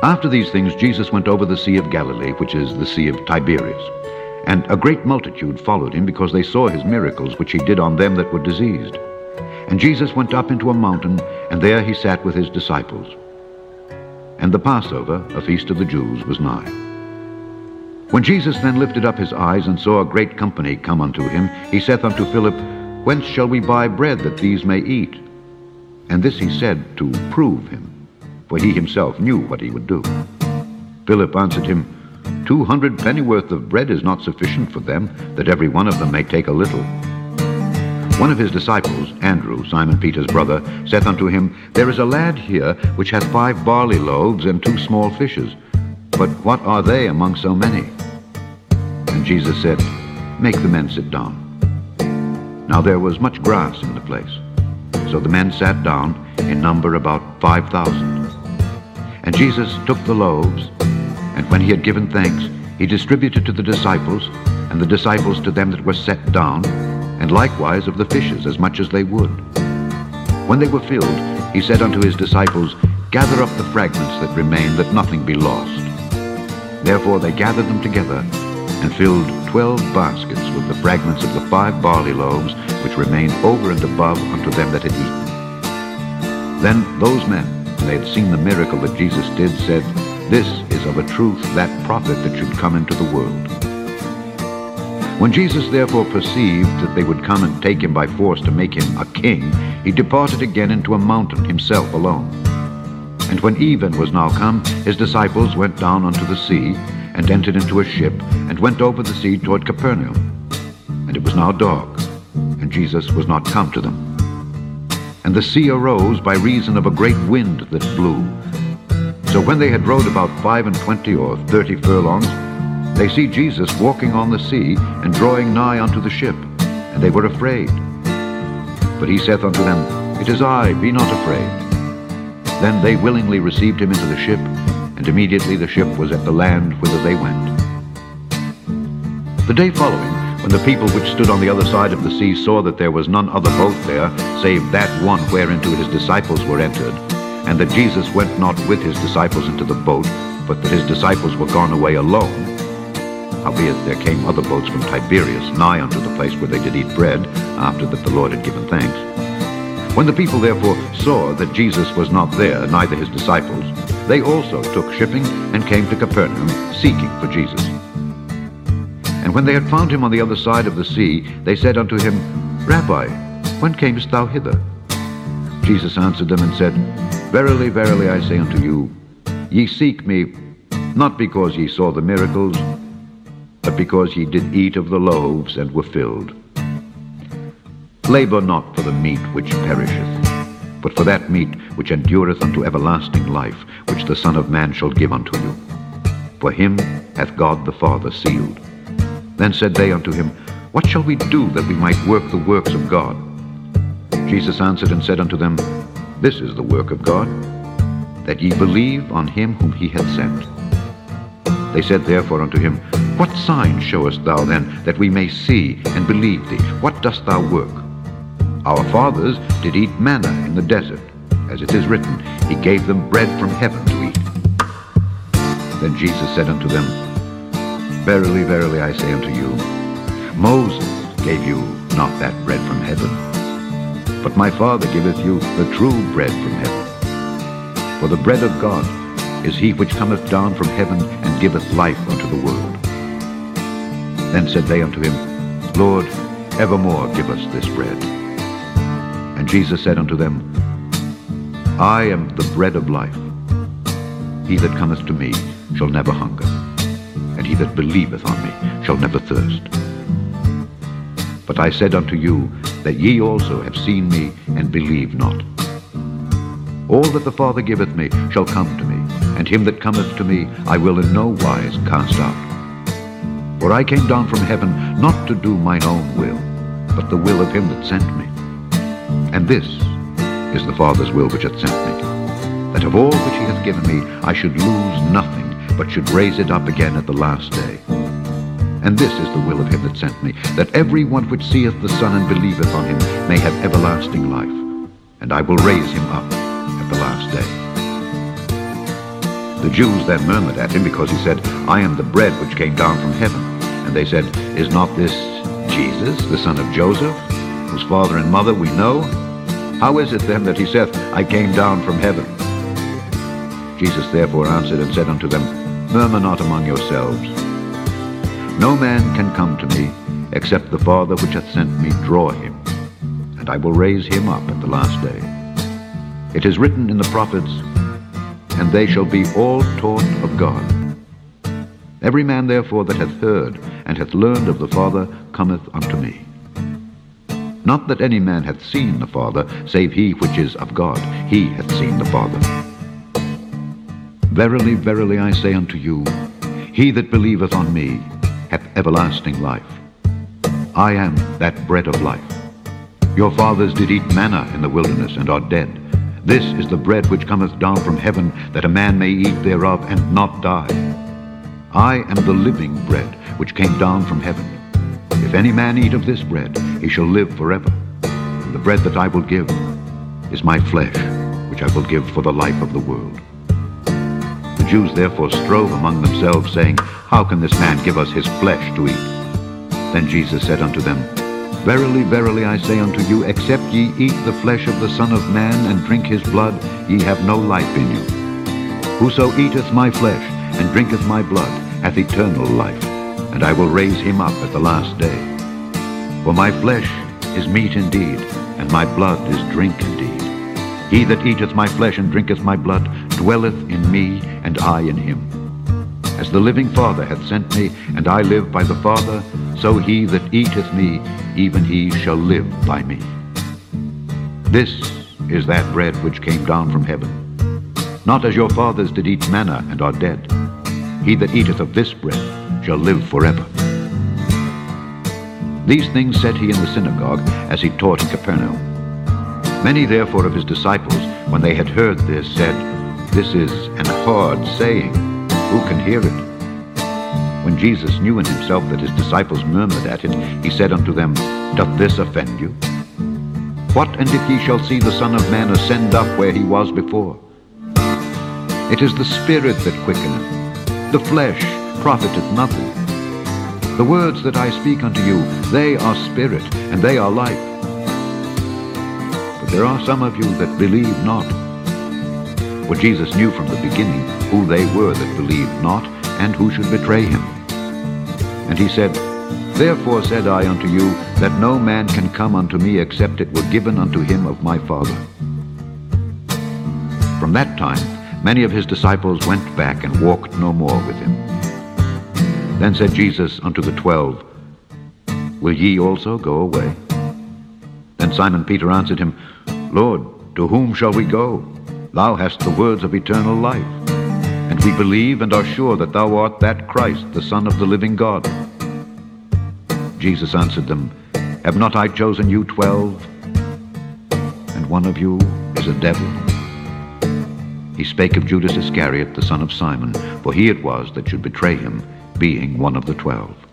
After these things Jesus went over the Sea of Galilee, which is the Sea of Tiberias. And a great multitude followed him, because they saw his miracles which he did on them that were diseased. And Jesus went up into a mountain, and there he sat with his disciples. And the Passover, a feast of the Jews, was nigh. When Jesus then lifted up his eyes, and saw a great company come unto him, he saith unto Philip, Whence shall we buy bread that these may eat? And this he said to prove him, for he himself knew what he would do. Philip answered him, 200 pennyworth of bread is not sufficient for them, that every one of them may take a little. One of his disciples, Andrew, Simon Peter's brother, saith unto him, There is a lad here which hath 5 barley loaves and 2 small fishes. But what are they among so many? And Jesus said, Make the men sit down. Now there was much grass in the place. So the men sat down, in number about 5,000. And Jesus took the loaves, and when he had given thanks, he distributed to the disciples, and the disciples to them that were set down, and likewise of the fishes as much as they would. When they were filled, he said unto his disciples, Gather up the fragments that remain, that nothing be lost. Therefore they gathered them together, and filled 12 baskets with the fragments of the 5 barley loaves, which remained over and above unto them that had eaten. Then those men, when they had seen the miracle that Jesus did, said, This is of a truth that prophet that should come into the world. When Jesus therefore perceived that they would come and take him by force to make him a king, he departed again into a mountain himself alone. And when even was now come, his disciples went down unto the sea, and entered into a ship, and went over the sea toward Capernaum. And it was now dark, and Jesus was not come to them. And the sea arose by reason of a great wind that blew. So when they had rowed about 25 or 30 furlongs, they see Jesus walking on the sea, and drawing nigh unto the ship, and they were afraid. But he saith unto them, It is I, be not afraid. Then they willingly received him into the ship, and immediately the ship was at the land whither they went. The day following, when the people which stood on the other side of the sea saw that there was none other boat there, save that one whereinto his disciples were entered, and that Jesus went not with his disciples into the boat, but that his disciples were gone away alone, howbeit there came other boats from Tiberias nigh unto the place where they did eat bread, after that the Lord had given thanks. When the people therefore saw that Jesus was not there, neither his disciples, they also took shipping, and came to Capernaum, seeking for Jesus. And when they had found him on the other side of the sea, they said unto him, Rabbi, when camest thou hither? Jesus answered them and said, Verily, verily, I say unto you, ye seek me, not because ye saw the miracles, but because ye did eat of the loaves, and were filled. Labor not for the meat which perisheth, but for that meat which endureth unto everlasting life, which the Son of Man shall give unto you. For him hath God the Father sealed. Then said they unto him, What shall we do that we might work the works of God? Jesus answered and said unto them, This is the work of God, that ye believe on him whom he hath sent. They said therefore unto him, What sign showest thou then, that we may see and believe thee? What dost thou work? Our fathers did eat manna in the desert, as it is written, He gave them bread from heaven to eat. Then Jesus said unto them, Verily, verily, I say unto you, Moses gave you not that bread from heaven, but my Father giveth you the true bread from heaven. For the bread of God is he which cometh down from heaven, and giveth life unto the world. Then said they unto him, Lord, evermore give us this bread. And Jesus said unto them, I am the bread of life. He that cometh to me shall never hunger, and he that believeth on me shall never thirst. But I said unto you, that ye also have seen me, and believe not. All that the Father giveth me shall come to me, and him that cometh to me I will in no wise cast out. For I came down from heaven not to do mine own will, but the will of him that sent me. And this is the Father's will which hath sent me, that of all which he hath given me I should lose nothing, but should raise it up again at the last day. And this is the will of him that sent me, that every one which seeth the Son and believeth on him may have everlasting life, and I will raise him up at the last day. The Jews then murmured at him because he said, I am the bread which came down from heaven. And they said, Is not this Jesus, the son of Joseph, whose father and mother we know? How is it then that he saith, I came down from heaven? Jesus therefore answered and said unto them, Murmur not among yourselves. No man can come to me, except the Father which hath sent me draw him, and I will raise him up at the last day. It is written in the prophets, And they shall be all taught of God. Every man therefore that hath heard and hath learned of the Father cometh unto me. Not that any man hath seen the Father, save he which is of God. He hath seen the Father. Verily, verily, I say unto you, he that believeth on me hath everlasting life. I am that bread of life. Your fathers did eat manna in the wilderness, and are dead. This is the bread which cometh down from heaven, that a man may eat thereof, and not die. I am the living bread which came down from heaven. If any man eat of this bread, he shall live forever. And the bread that I will give is my flesh, which I will give for the life of the world. The Jews therefore strove among themselves, saying, How can this man give us his flesh to eat? Then Jesus said unto them, Verily, verily, I say unto you, except ye eat the flesh of the Son of Man, and drink his blood, ye have no life in you. Whoso eateth my flesh, and drinketh my blood, hath eternal life, and I will raise him up at the last day. For my flesh is meat indeed, and my blood is drink indeed. He that eateth my flesh and drinketh my blood dwelleth in me, and I in him. As the living Father hath sent me, and I live by the Father, so he that eateth me, even he shall live by me. This is that bread which came down from heaven. Not as your fathers did eat manna, and are dead. He that eateth of this bread shall live forever. These things said he in the synagogue, as he taught in Capernaum. Many therefore of his disciples, when they had heard this, said, This is an hard saying. Who can hear it? When Jesus knew in himself that his disciples murmured at it, he said unto them, Doth this offend you? What and if ye shall see the Son of Man ascend up where he was before? It is the Spirit that quickeneth. The flesh profiteth nothing. The words that I speak unto you, they are spirit, and they are life. But there are some of you that believe not. For Jesus knew from the beginning who they were that believed not, and who should betray him. And he said, Therefore said I unto you, that no man can come unto me except it were given unto him of my Father. From that time many of his disciples went back and walked no more with him. Then said Jesus unto the 12, Will ye also go away? Then Simon Peter answered him, Lord, to whom shall we go? Thou hast the words of eternal life. And we believe and are sure that thou art that Christ, the Son of the living God. Jesus answered them, Have not I chosen you 12? And one of you is a devil. He spake of Judas Iscariot, the son of Simon, for he it was that should betray him, being one of the 12.